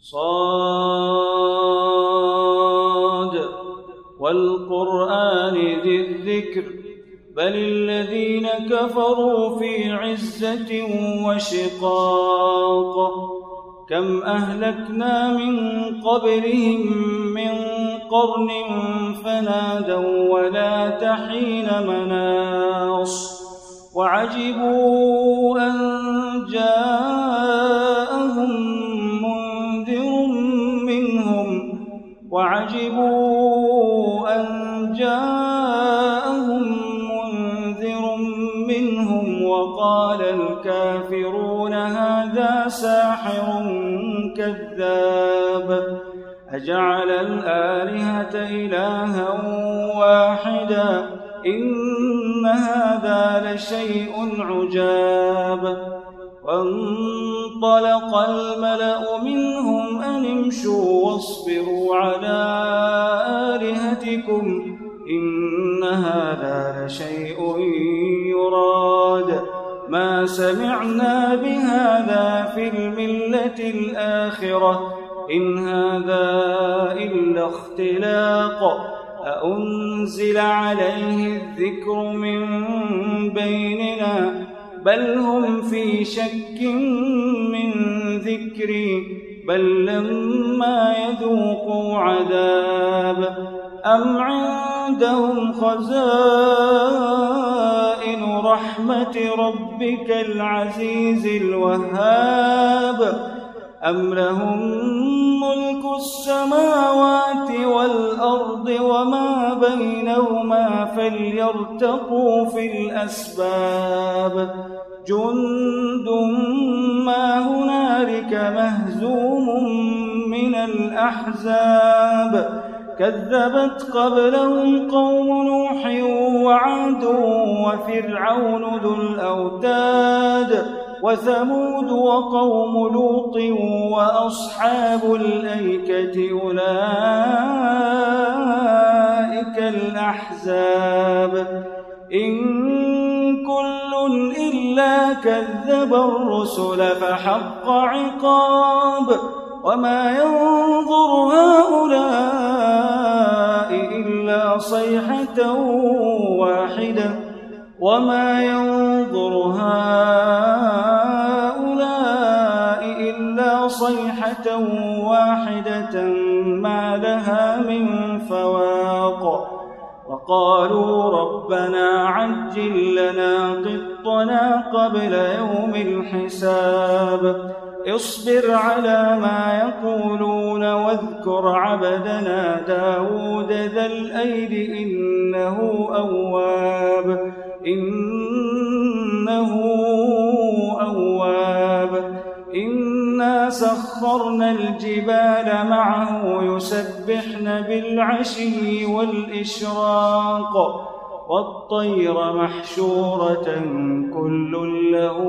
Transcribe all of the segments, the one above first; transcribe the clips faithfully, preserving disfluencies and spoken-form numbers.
صاد والقرآن ذي الذكر بل الذين كفروا في عزة وشقاق كم أهلكنا من قبلهم من قرن فنادوا ولا تحين مناص وعجبوا أن جاءهم منذر منهم وعجبوا أن جاءهم منذر منهم وقال الكافرون هذا ساحر كذاب أجعل الآلهة إلها واحدا إن هذا لشيء عجاب وانطلق الملأ منهم أن امشوا واصبروا على آلهتكم إن هذا لشيء يراد ما سمعنا بهذا في الملة الآخرة إن هذا إلا اختلاق أأنزل عليه الذكر من بيننا بل هم في شك من ذكري بل لما يذوقوا عذاب أم عندهم خزائن رحمة ربك العزيز الوهاب أم لهم ملك السماوات والأرض وما بينهما فليرتقوا في الأسباب جند ما هنالك مهزوم من الأحزاب كذبت قبلهم قوم نوح وعاد وفرعون ذو الأوتاد وثمود وقوم لوط وأصحاب الأيكة أولئك الأحزاب إن كل إلا كذب الرسل فحق عقاب وما ينظر هؤلاء إلا صيحة واحدة وما ينظر هؤلاء إلا صيحة واحدة ما لها من فواق وقالوا ربنا عجل لنا قطنا قبل يوم الحساب اصبر على ما يقولون واذكر عبدنا داود ذا الأيد إنه أواب إنه أواب إنا سخرنا الجبال معه يسبحن بالعشي والإشراق والطير محشورة كل له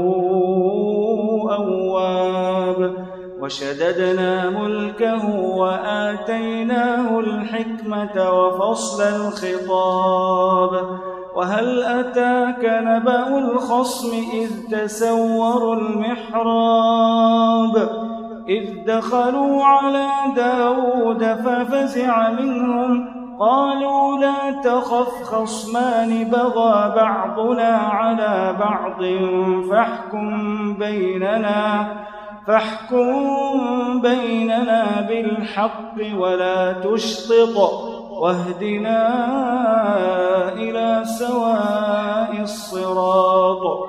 أواب وشددنا ملكه وآتيناه الحكمة وفصل الخطاب وهل أتاك نبأ الخصم إذ تسوروا المحراب إذ دخلوا على داود ففزع منهم قالوا لا تخف خصمان بغى بعضنا على بعض فاحكم بيننا فاحكم بيننا بالحق ولا تشطط واهدنا إلى سواء الصراط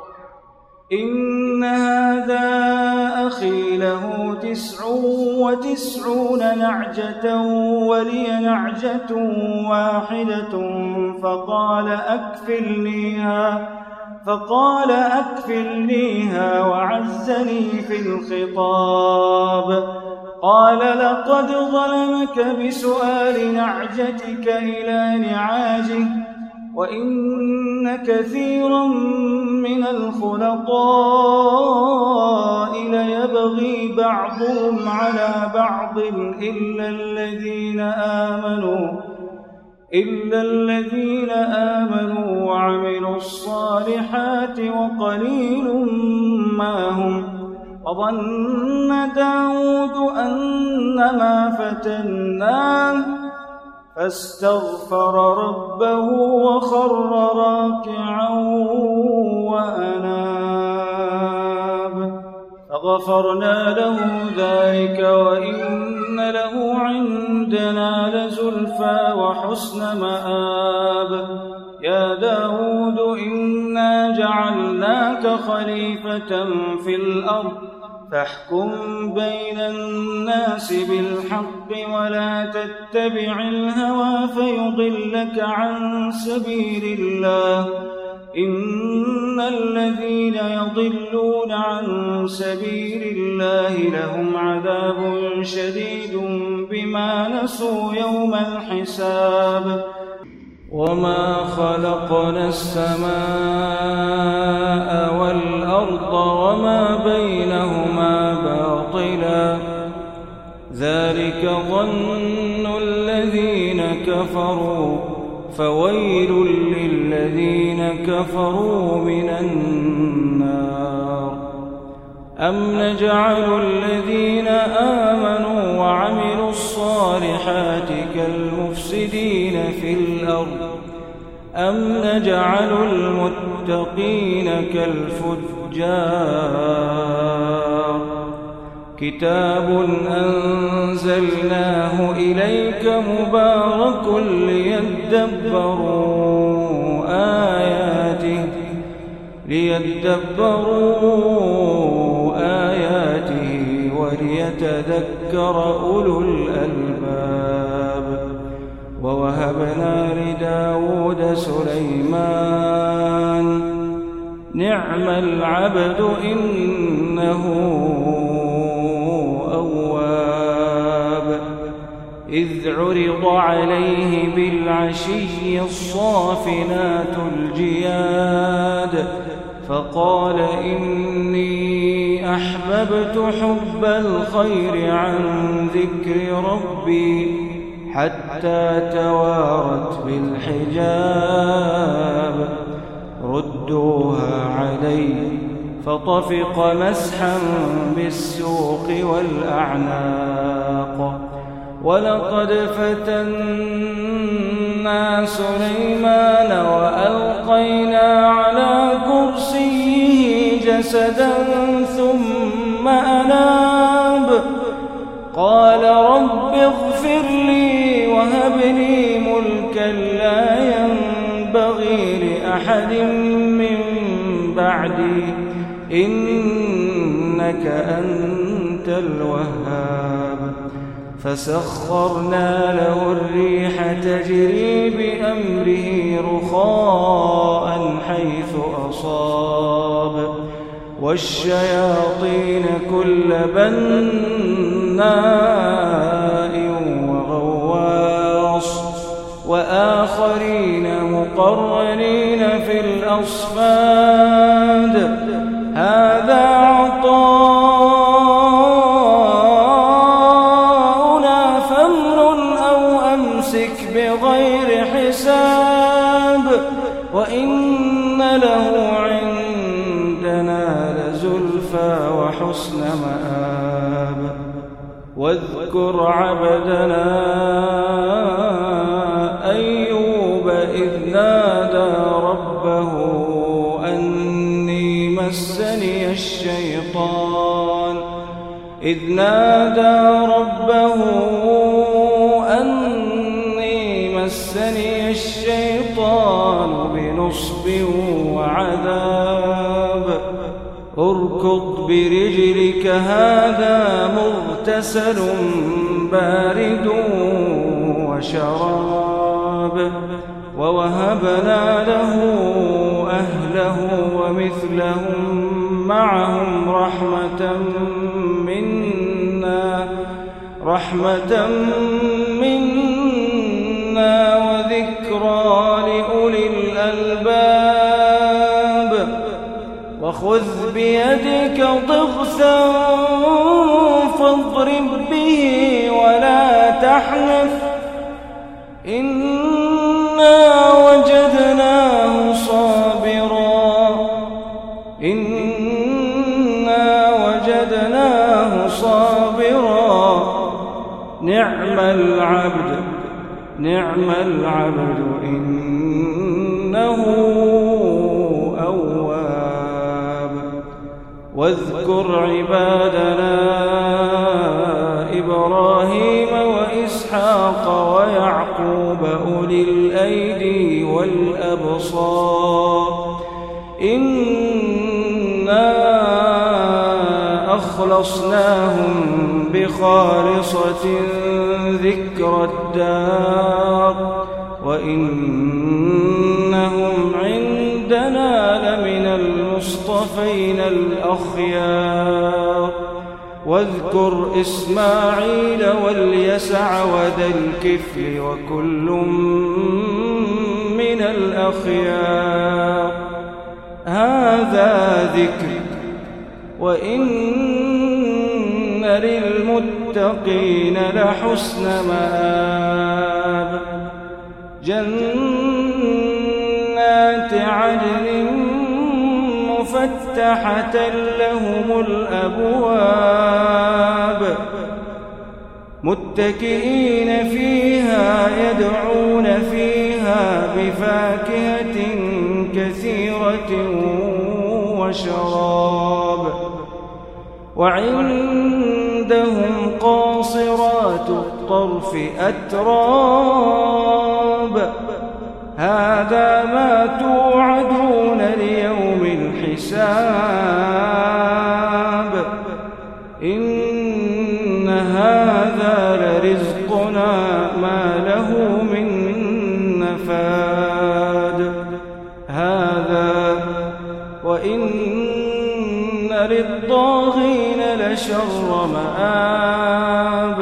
إن هذا أخي له تسع وتسعون نعجة ولي نعجة واحدة فقال أكفلنيها فقال أكفلنيها وعزني في الخطاب قال لقد ظلمك بسؤال نعجتك إلى نعاجه وإن كثيرا من الخلطاء ليبغي بعضهم على بعض إلا الذين آمنوا إلا الذين آمنوا وعملوا الصالحات وقليل ما هم وظن داود أنما فتناه فاستغفر ربه وخر راكعا وأناب فغفرنا له ذلك وإن له عندنا لزلفى وحسن مآب يا داود إنا جعلناك خليفة في الأرض فاحكم بين الناس بالحق ولا تتبع الهوى فيضلك عن سبيل الله إن الذين يضلون عن سبيل الله لهم عذاب شديد بما نسوا يوم الحساب وما خلقنا السماء والأرض وما بينهما باطلا ذلك ظن الذين كفروا فويل للذين كفروا من النار أم نجعل الذين آمنوا وعملوا الصالحات كالمفسدين في الأرض أم نجعل المتقين كالفجار كتاب أنزلناه إليك مبارك ليدبروا آياته ليدبروا آياته وليتذكر أولو الألباب ووهبنا لداود سليمان نعم العبد إنه أواب إذ عرض عليه بالعشي الصافنات الجياد فقال إني أحببت حب الخير عن ذكر ربي حتى توارت بالحجاب ردوها علي فطفق مسحا بالسوق والأعناق ولقد فتنا سليمان وألقينا على كرسيه جسدا ثم أناب قال رب اغفر لي وهب لي ملكا لا ينبغي لأحد من بعدي إنك أنت الوهاب فسخرنا له الريح تجري بأمره رخاء حيث أصاب والشياطين كل بناء وغواص وآخرين مقرنين في الأصفاد هذا عطاؤنا فامنن أو أمسك بغير حساب وإن له عندنا لزلفى وحسن مآب واذكر عبدنا أيوب إذ نادى ربه أني مسني الشيطان إذ نادى ربه أني مسني الشيطان بنصب وعذاب اركض برجلك هذا مغتسل بارد وشراب ووهبنا له أهله ومثلهم معهم رحمة منا رحمة منا وذكرى لأولي الألباب وخذ بيدك ضغثا فاضرب به ولا تحنث إنا وجدناه صابرا إنا وجدناه نعم العبد نعم العبد إنه أواب. واذكر عبادنا إبراهيم وإسحاق ويعقوب أولي الأيدي والأبصار إنا أخلصناهم بخالصة ذكر الدار وإنهم عندنا لمن المصطفين الأخيار. واذكر إسماعيل واليسع وذا الكفل وكل من الأخيار. هذا ذكر وإن للمتقين لحسن مآب. جنات عدن مفتحة لهم الأبواب متكئين فيها يدعون فيها بفاكهة كثيرة وشراب. وعندهم قاصرات الطرف أتراب. هذا ما توعدون ليوم الحساب. إن هذا لرزقنا ما له من نفاد. هذا وإن للطاغين لشر مآب.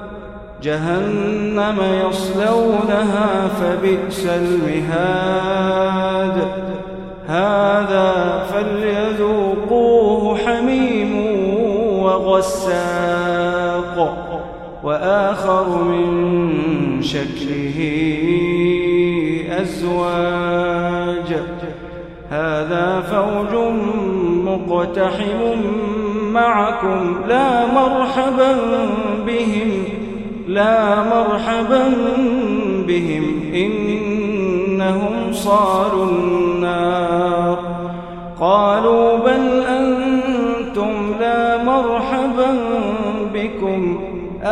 جهنم يصلونها فبئس المهاد. هذا فليذوقوه حميم وغساق وآخر من شكله أزواج. هذا فوج مقتحم معكم لا مرحبا بهم لا مرحبا بهم إنهم صالوا النار. قالوا بل أنتم لا مرحبا بكم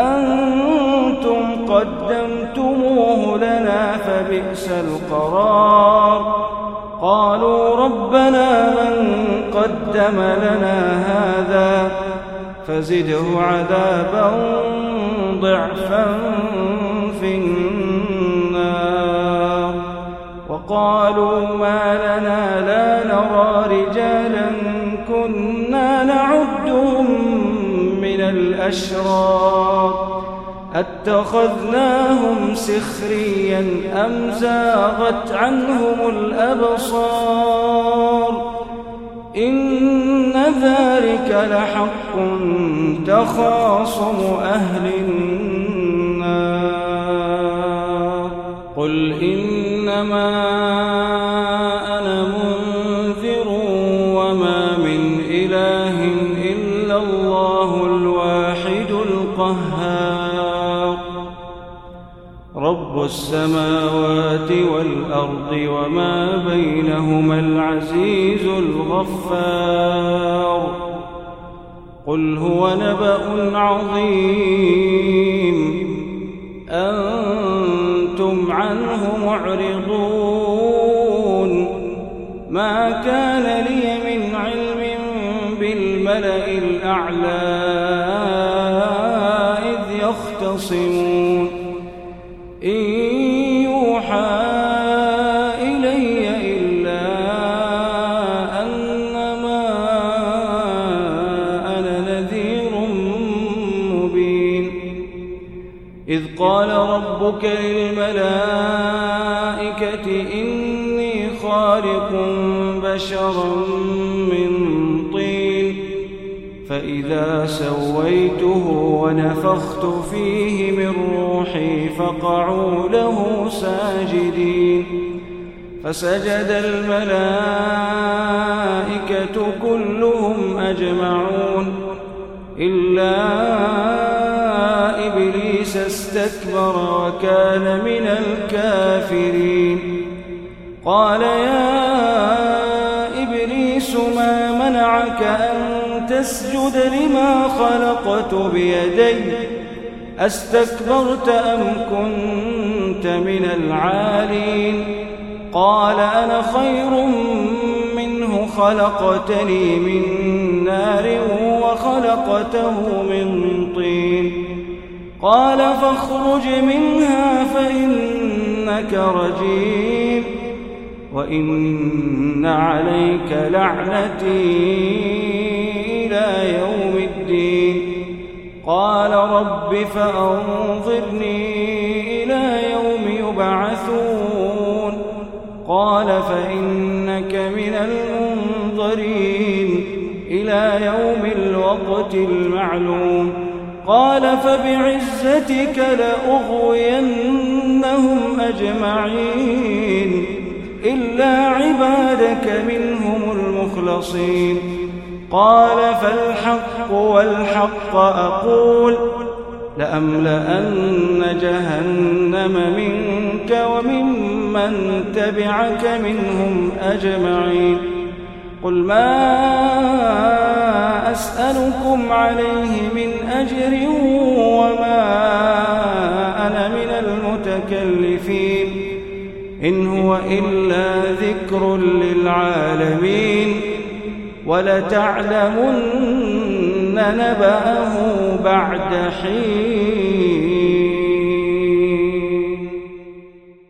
أنتم قدمتموه لنا فبئس القرار. قالوا ربنا من قدم لنا هذا فزده عذابا ضعفا في النار. وقالوا ما لنا لا نرى رجالا كنا نعدهم من الأشرار أتخذناهم سخريا أم زاغت عنهم الأبصار. إن ذلك لحق تخاصم أهل النار. قل إنما أنا منذر وما من إله إلا الله الواحد القهار. رب السماوات والأرض وما بينهما العزيز الغفار. قل هو نبأ عظيم أنتم عنه معرضون. ما كان لي من علم بالملأ الأعلى إذ يختصمون. إن يوحى إلي إلا أنما أنا نذير مبين. إذ قال ربك للملائكة إني خالق بشرا من طين فإذا سويته ونفخت فيه من روحي فقعوا له ساجدين. فسجد الملائكة كلهم أجمعون إلا إبليس إبليس استكبر وكان من الكافرين قال يا إبليس ما منعك أن تسجد لما خلقت بيدي أستكبرت أم كنت من العالين قال أنا خير منه خلقتني من نار وخلقته من طين قال فاخرج منها فإنك رجيم وإن عليك لعنتي إلى يوم الدين قال رب فأنظرني إلى يوم يبعثون قال فإنك من المنظرين إلى يوم الوقت المعلوم قال فبعزتك لأغوينهم أجمعين إلا عبادك منهم المخلصين قال فالحق والحق أقول لأملأن جهنم منك وممن تبعك منهم أجمعين قل ما أسألكم عليه من أجر وما أنا من المتكلفين إن هو إلا ذكر للعالمين ولتعلمن نبأه بعد حين